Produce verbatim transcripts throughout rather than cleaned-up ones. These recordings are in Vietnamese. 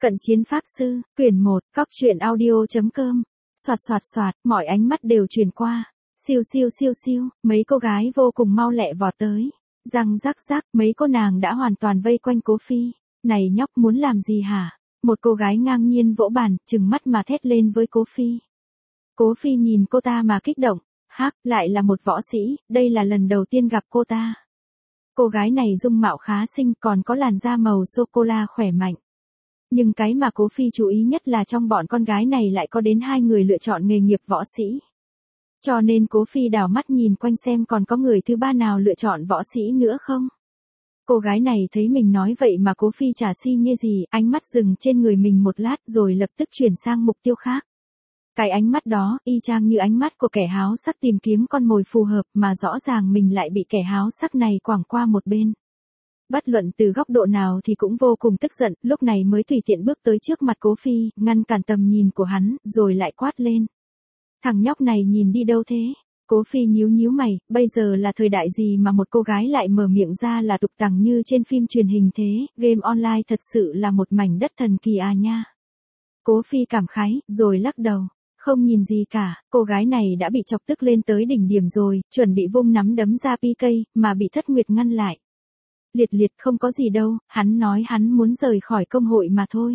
Cận chiến pháp sư, quyển một, cóc truyện audio.com. Soạt soạt soạt, mọi ánh mắt đều truyền qua. Siêu siêu siêu siêu, mấy cô gái vô cùng mau lẹ vọt tới. Răng rắc rắc, mấy cô nàng đã hoàn toàn vây quanh Cố Phi. Này nhóc muốn làm gì hả? Một cô gái ngang nhiên vỗ bàn, trừng mắt mà thét lên với Cố Phi. Cố Phi nhìn cô ta mà kích động. Hắc, lại là một võ sĩ, đây là lần đầu tiên gặp cô ta. Cô gái này dung mạo khá xinh, còn có làn da màu sô-cô-la khỏe mạnh. Nhưng cái mà Cố Phi chú ý nhất là trong bọn con gái này lại có đến hai người lựa chọn nghề nghiệp võ sĩ. Cho nên Cố Phi đảo mắt nhìn quanh xem còn có người thứ ba nào lựa chọn võ sĩ nữa không. Cô gái này thấy mình nói vậy mà Cố Phi chả si như gì, ánh mắt dừng trên người mình một lát rồi lập tức chuyển sang mục tiêu khác. Cái ánh mắt đó, y chang như ánh mắt của kẻ háo sắc tìm kiếm con mồi phù hợp mà rõ ràng mình lại bị kẻ háo sắc này quẳng qua một bên. Bất luận từ góc độ nào thì cũng vô cùng tức giận, lúc này mới tùy tiện bước tới trước mặt Cố Phi, ngăn cản tầm nhìn của hắn, rồi lại quát lên. Thằng nhóc này nhìn đi đâu thế? Cố Phi nhíu nhíu mày, bây giờ là thời đại gì mà một cô gái lại mở miệng ra là tục tằng như trên phim truyền hình thế, game online thật sự là một mảnh đất thần kỳ à nha. Cố Phi cảm khái, rồi lắc đầu. Không nhìn gì cả, cô gái này đã bị chọc tức lên tới đỉnh điểm rồi, chuẩn bị vung nắm đấm ra pê ca, mà bị Thất Nguyệt ngăn lại. Liệt liệt không có gì đâu, hắn nói hắn muốn rời khỏi công hội mà thôi.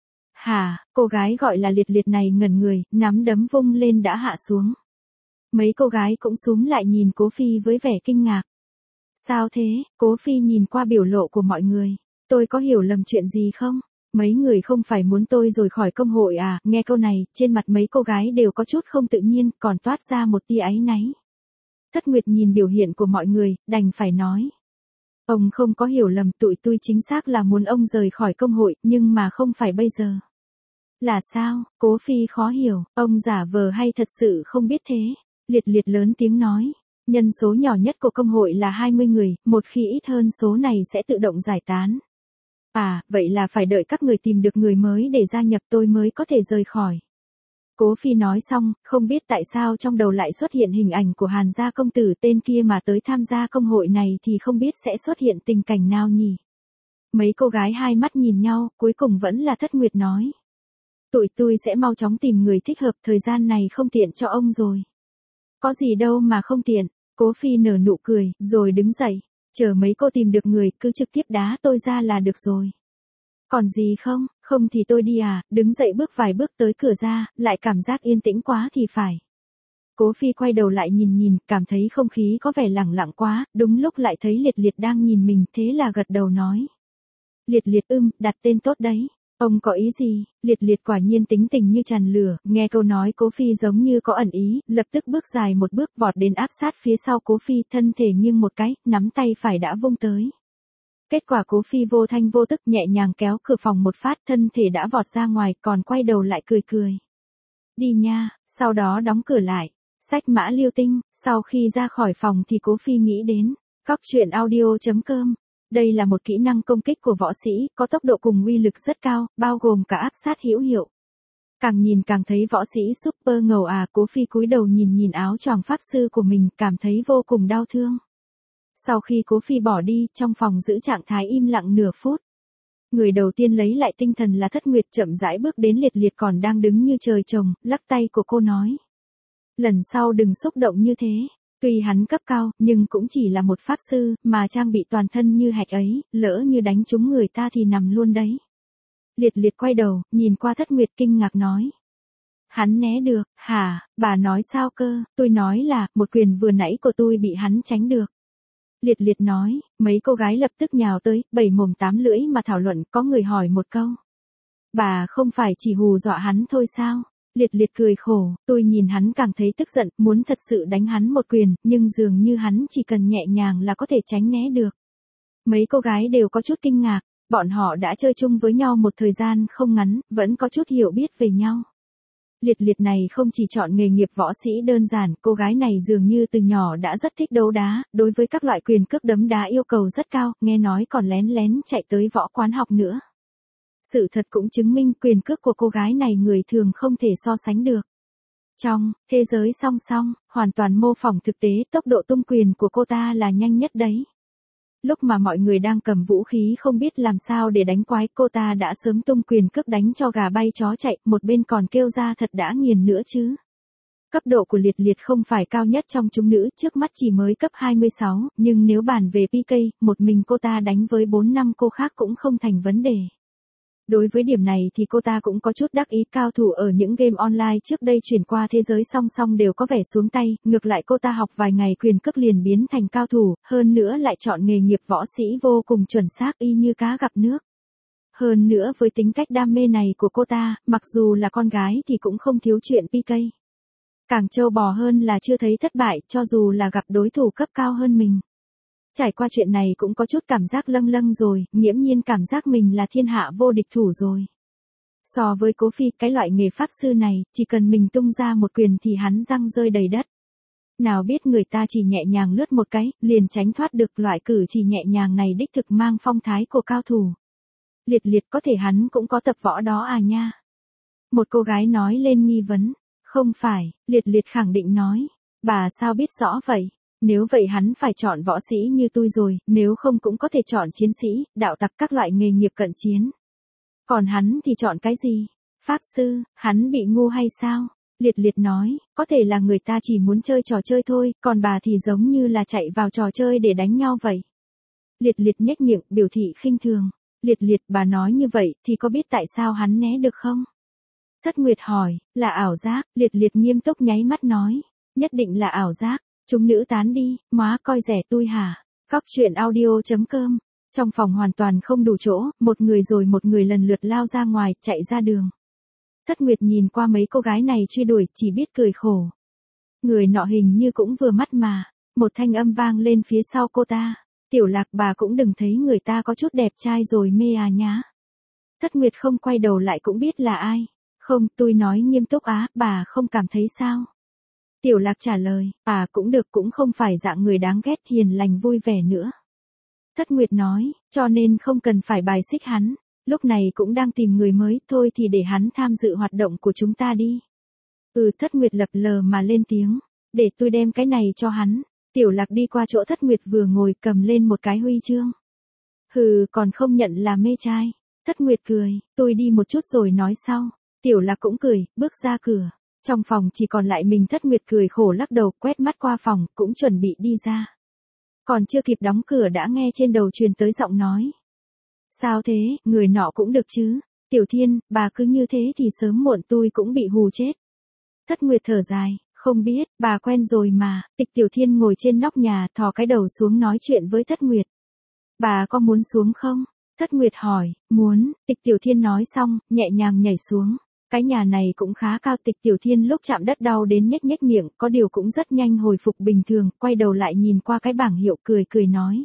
Hả, cô gái gọi là liệt liệt này ngẩn người, nắm đấm vung lên đã hạ xuống. Mấy cô gái cũng xúm lại nhìn Cố Phi với vẻ kinh ngạc. Sao thế, Cố Phi nhìn qua biểu lộ của mọi người. Tôi có hiểu lầm chuyện gì không? Mấy người không phải muốn tôi rồi khỏi công hội à? Nghe câu này, trên mặt mấy cô gái đều có chút không tự nhiên, còn toát ra một tia áy náy. Thất Nguyệt nhìn biểu hiện của mọi người, đành phải nói. Ông không có hiểu lầm, tụi tôi chính xác là muốn ông rời khỏi công hội, nhưng mà không phải bây giờ. Là sao? Cố Phi khó hiểu, ông giả vờ hay thật sự không biết thế? Liệt liệt lớn tiếng nói. Nhân số nhỏ nhất của công hội là hai mươi người, một khi ít hơn số này sẽ tự động giải tán. À, vậy là phải đợi các người tìm được người mới để gia nhập tôi mới có thể rời khỏi. Cố Phi nói xong, không biết tại sao trong đầu lại xuất hiện hình ảnh của Hàn gia công tử tên kia mà tới tham gia công hội này thì không biết sẽ xuất hiện tình cảnh nào nhỉ. Mấy cô gái hai mắt nhìn nhau, cuối cùng vẫn là Thất Nguyệt nói. Tụi tôi sẽ mau chóng tìm người thích hợp, thời gian này không tiện cho ông rồi. Có gì đâu mà không tiện, Cố Phi nở nụ cười, rồi đứng dậy. Chờ mấy cô tìm được người, cứ trực tiếp đá tôi ra là được rồi. Còn gì không, không thì tôi đi à, đứng dậy bước vài bước tới cửa ra, lại cảm giác yên tĩnh quá thì phải. Cố Phi quay đầu lại nhìn nhìn, cảm thấy không khí có vẻ lẳng lặng quá, đúng lúc lại thấy Liệt Liệt đang nhìn mình, thế là gật đầu nói. Liệt Liệt ưm, đặt tên tốt đấy. Ông có ý gì? Liệt Liệt quả nhiên tính tình như tràn lửa, nghe câu nói Cố Phi giống như có ẩn ý, lập tức bước dài một bước vọt đến áp sát phía sau Cố Phi, thân thể nghiêng một cái, nắm tay phải đã vung tới. Kết quả Cố Phi vô thanh vô tức nhẹ nhàng kéo cửa phòng một phát, thân thể đã vọt ra ngoài, còn quay đầu lại cười cười. Đi nha, sau đó đóng cửa lại. Sách mã Liêu Tinh, sau khi ra khỏi phòng thì Cố Phi nghĩ đến, cóc truyện audio.com. Đây là một kỹ năng công kích của võ sĩ, có tốc độ cùng uy lực rất cao, bao gồm cả áp sát hữu hiệu. Càng nhìn càng thấy võ sĩ super ngầu à, Cố Phi cúi đầu nhìn nhìn áo choàng pháp sư của mình, cảm thấy vô cùng đau thương. Sau khi Cố Phi bỏ đi, trong phòng giữ trạng thái im lặng nửa phút. Người đầu tiên lấy lại tinh thần là Thất Nguyệt, chậm rãi bước đến Liệt Liệt còn đang đứng như trời trồng, lắc tay của cô nói. Lần sau đừng xúc động như thế. Tuy hắn cấp cao, nhưng cũng chỉ là một pháp sư, mà trang bị toàn thân như hạch ấy, lỡ như đánh trúng người ta thì nằm luôn đấy. Liệt Liệt quay đầu, nhìn qua Thất Nguyệt kinh ngạc nói. Hắn né được, hả, bà nói sao cơ, tôi nói là, một quyền vừa nãy của tôi bị hắn tránh được. Liệt Liệt nói, mấy cô gái lập tức nhào tới, bảy mồm tám lưỡi mà thảo luận, có người hỏi một câu. Bà không phải chỉ hù dọa hắn thôi sao? Liệt Liệt cười khổ, tôi nhìn hắn càng thấy tức giận, muốn thật sự đánh hắn một quyền, nhưng dường như hắn chỉ cần nhẹ nhàng là có thể tránh né được. Mấy cô gái đều có chút kinh ngạc, bọn họ đã chơi chung với nhau một thời gian không ngắn, vẫn có chút hiểu biết về nhau. Liệt Liệt này không chỉ chọn nghề nghiệp võ sĩ đơn giản, cô gái này dường như từ nhỏ đã rất thích đấu đá, đối với các loại quyền cước đấm đá yêu cầu rất cao, nghe nói còn lén lén chạy tới võ quán học nữa. Sự thật cũng chứng minh quyền cước của cô gái này người thường không thể so sánh được. Trong thế giới song song, hoàn toàn mô phỏng thực tế, tốc độ tung quyền của cô ta là nhanh nhất đấy. Lúc mà mọi người đang cầm vũ khí không biết làm sao để đánh quái, cô ta đã sớm tung quyền cước đánh cho gà bay chó chạy, một bên còn kêu ra thật đã nghiền nữa chứ. Cấp độ của Liệt Liệt không phải cao nhất trong chúng nữ, trước mắt chỉ mới cấp hai mươi sáu, nhưng nếu bàn về pê ca, một mình cô ta đánh với bốn năm cô khác cũng không thành vấn đề. Đối với điểm này thì cô ta cũng có chút đắc ý, cao thủ ở những game online trước đây chuyển qua thế giới song song đều có vẻ xuống tay, ngược lại cô ta học vài ngày quyền cước liền biến thành cao thủ, hơn nữa lại chọn nghề nghiệp võ sĩ vô cùng chuẩn xác y như cá gặp nước. Hơn nữa với tính cách đam mê này của cô ta, mặc dù là con gái thì cũng không thiếu chuyện pê ca. Càng trâu bò hơn là chưa thấy thất bại, cho dù là gặp đối thủ cấp cao hơn mình. Trải qua chuyện này cũng có chút cảm giác lâng lâng rồi, nghiễm nhiên cảm giác mình là thiên hạ vô địch thủ rồi. So với Cố Phi, cái loại nghề pháp sư này, chỉ cần mình tung ra một quyền thì hắn răng rơi đầy đất. Nào biết người ta chỉ nhẹ nhàng lướt một cái, liền tránh thoát được, loại cử chỉ nhẹ nhàng này đích thực mang phong thái của cao thủ. Liệt Liệt có thể hắn cũng có tập võ đó à nha? Một cô gái nói lên nghi vấn. Không phải, Liệt Liệt khẳng định nói. Bà sao biết rõ vậy? Nếu vậy hắn phải chọn võ sĩ như tôi rồi, nếu không cũng có thể chọn chiến sĩ, đạo tặc, các loại nghề nghiệp cận chiến. Còn hắn thì chọn cái gì? Pháp sư, hắn bị ngu hay sao? Liệt Liệt nói, có thể là người ta chỉ muốn chơi trò chơi thôi, còn bà thì giống như là chạy vào trò chơi để đánh nhau vậy. Liệt Liệt nhếch miệng, biểu thị khinh thường. Liệt Liệt, bà nói như vậy thì có biết tại sao hắn né được không? Thất Nguyệt hỏi, là ảo giác? Liệt Liệt nghiêm túc nháy mắt nói, nhất định là ảo giác. Chúng nữ tán đi, má coi rẻ tôi hả? Cóc truyện audio chấm com. Trong phòng hoàn toàn không đủ chỗ, một người rồi một người lần lượt lao ra ngoài, chạy ra đường. Thất Nguyệt nhìn qua mấy cô gái này truy đuổi, chỉ biết cười khổ. Người nọ hình như cũng vừa mắt mà. Một thanh âm vang lên phía sau cô ta. Tiểu Lạc, bà cũng đừng thấy người ta có chút đẹp trai rồi mê à nhá. Thất Nguyệt không quay đầu lại cũng biết là ai. Không, tôi nói nghiêm túc á, bà không cảm thấy sao? Tiểu Lạc trả lời, à cũng được, cũng không phải dạng người đáng ghét, hiền lành vui vẻ nữa. Thất Nguyệt nói, cho nên không cần phải bài xích hắn, lúc này cũng đang tìm người mới, thôi thì để hắn tham dự hoạt động của chúng ta đi. Ừ, Thất Nguyệt lập lờ mà lên tiếng, để tôi đem cái này cho hắn. Tiểu Lạc đi qua chỗ Thất Nguyệt vừa ngồi, cầm lên một cái huy chương. Hừ, còn không nhận là mê trai. Thất Nguyệt cười, tôi đi một chút rồi nói sau. Tiểu Lạc cũng cười, bước ra cửa. Trong phòng chỉ còn lại mình. Thất Nguyệt cười khổ lắc đầu, quét mắt qua phòng, cũng chuẩn bị đi ra. Còn chưa kịp đóng cửa đã nghe trên đầu truyền tới giọng nói. Sao thế, người nọ cũng được chứ? Tiểu Thiên, bà cứ như thế thì sớm muộn tôi cũng bị hù chết. Thất Nguyệt thở dài, không biết, bà quen rồi mà. Tịch Tiểu Thiên ngồi trên nóc nhà, thò cái đầu xuống nói chuyện với Thất Nguyệt. Bà có muốn xuống không? Thất Nguyệt hỏi, muốn. Tịch Tiểu Thiên nói xong, nhẹ nhàng nhảy xuống. Cái nhà này cũng khá cao. Tịch Tiểu Thiên lúc chạm đất đau đến nhếch nhếch miệng, có điều cũng rất nhanh hồi phục bình thường, quay đầu lại nhìn qua cái bảng hiệu, cười cười nói.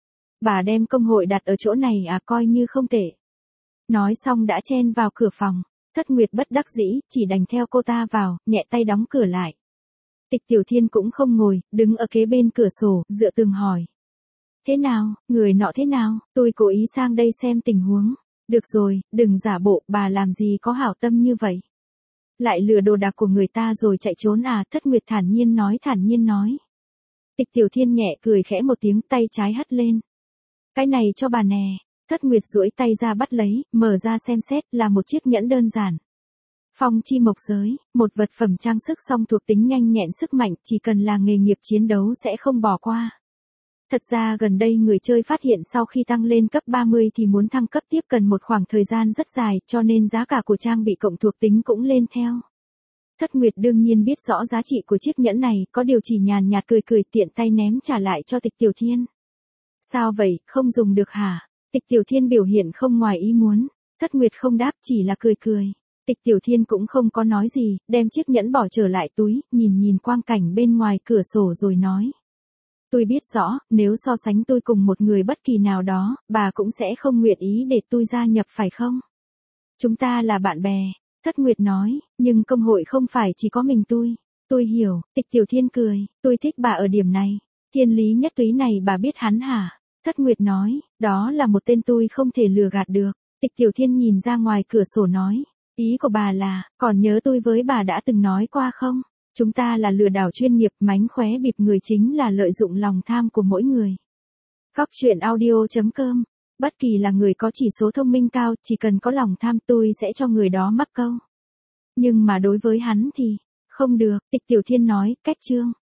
Bà đem công hội đặt ở chỗ này à, coi như không tệ. Nói xong đã chen vào cửa phòng. Thất Nguyệt bất đắc dĩ, chỉ đành theo cô ta vào, nhẹ tay đóng cửa lại. Tịch Tiểu Thiên cũng không ngồi, đứng ở kế bên cửa sổ, dựa tường hỏi. Thế nào, người nọ thế nào, tôi cố ý sang đây xem tình huống. Được rồi, đừng giả bộ, bà làm gì có hảo tâm như vậy. Lại lừa đồ đạc của người ta rồi chạy trốn à? Thất Nguyệt thản nhiên nói thản nhiên nói. Tịch Tiểu Thiên nhẹ cười khẽ một tiếng, tay trái hất lên. Cái này cho bà nè. Thất Nguyệt duỗi tay ra bắt lấy, mở ra xem xét, là một chiếc nhẫn đơn giản. Phong chi mộc giới, một vật phẩm trang sức song thuộc tính nhanh nhẹn sức mạnh, chỉ cần là nghề nghiệp chiến đấu sẽ không bỏ qua. Thật ra gần đây người chơi phát hiện sau khi tăng lên cấp ba mươi thì muốn thăng cấp tiếp cần một khoảng thời gian rất dài, cho nên giá cả của trang bị cộng thuộc tính cũng lên theo. Thất Nguyệt đương nhiên biết rõ giá trị của chiếc nhẫn này, có điều chỉ nhàn nhạt cười cười, tiện tay ném trả lại cho Tịch Tiểu Thiên. Sao vậy, không dùng được hả? Tịch Tiểu Thiên biểu hiện không ngoài ý muốn. Thất Nguyệt không đáp, chỉ là cười cười. Tịch Tiểu Thiên cũng không có nói gì, đem chiếc nhẫn bỏ trở lại túi, nhìn nhìn quang cảnh bên ngoài cửa sổ rồi nói. Tôi biết rõ, nếu so sánh tôi cùng một người bất kỳ nào đó, bà cũng sẽ không nguyện ý để tôi gia nhập phải không? Chúng ta là bạn bè. Thất Nguyệt nói, nhưng công hội không phải chỉ có mình tôi. Tôi hiểu. Tịch Tiểu Thiên cười, tôi thích bà ở điểm này. Thiên Lý Nhất Túy này bà biết hắn hả? Thất Nguyệt nói, đó là một tên tôi không thể lừa gạt được. Tịch Tiểu Thiên nhìn ra ngoài cửa sổ nói, ý của bà là, còn nhớ tôi với bà đã từng nói qua không? Chúng ta là lừa đảo chuyên nghiệp, mánh khóe bịp người chính là lợi dụng lòng tham của mỗi người. Cóc truyện audio chấm com. Bất kỳ là người có chỉ số thông minh cao, chỉ cần có lòng tham tôi sẽ cho người đó mắc câu. Nhưng mà đối với hắn thì, không được, Tịch Tiểu Thiên nói, cách chương.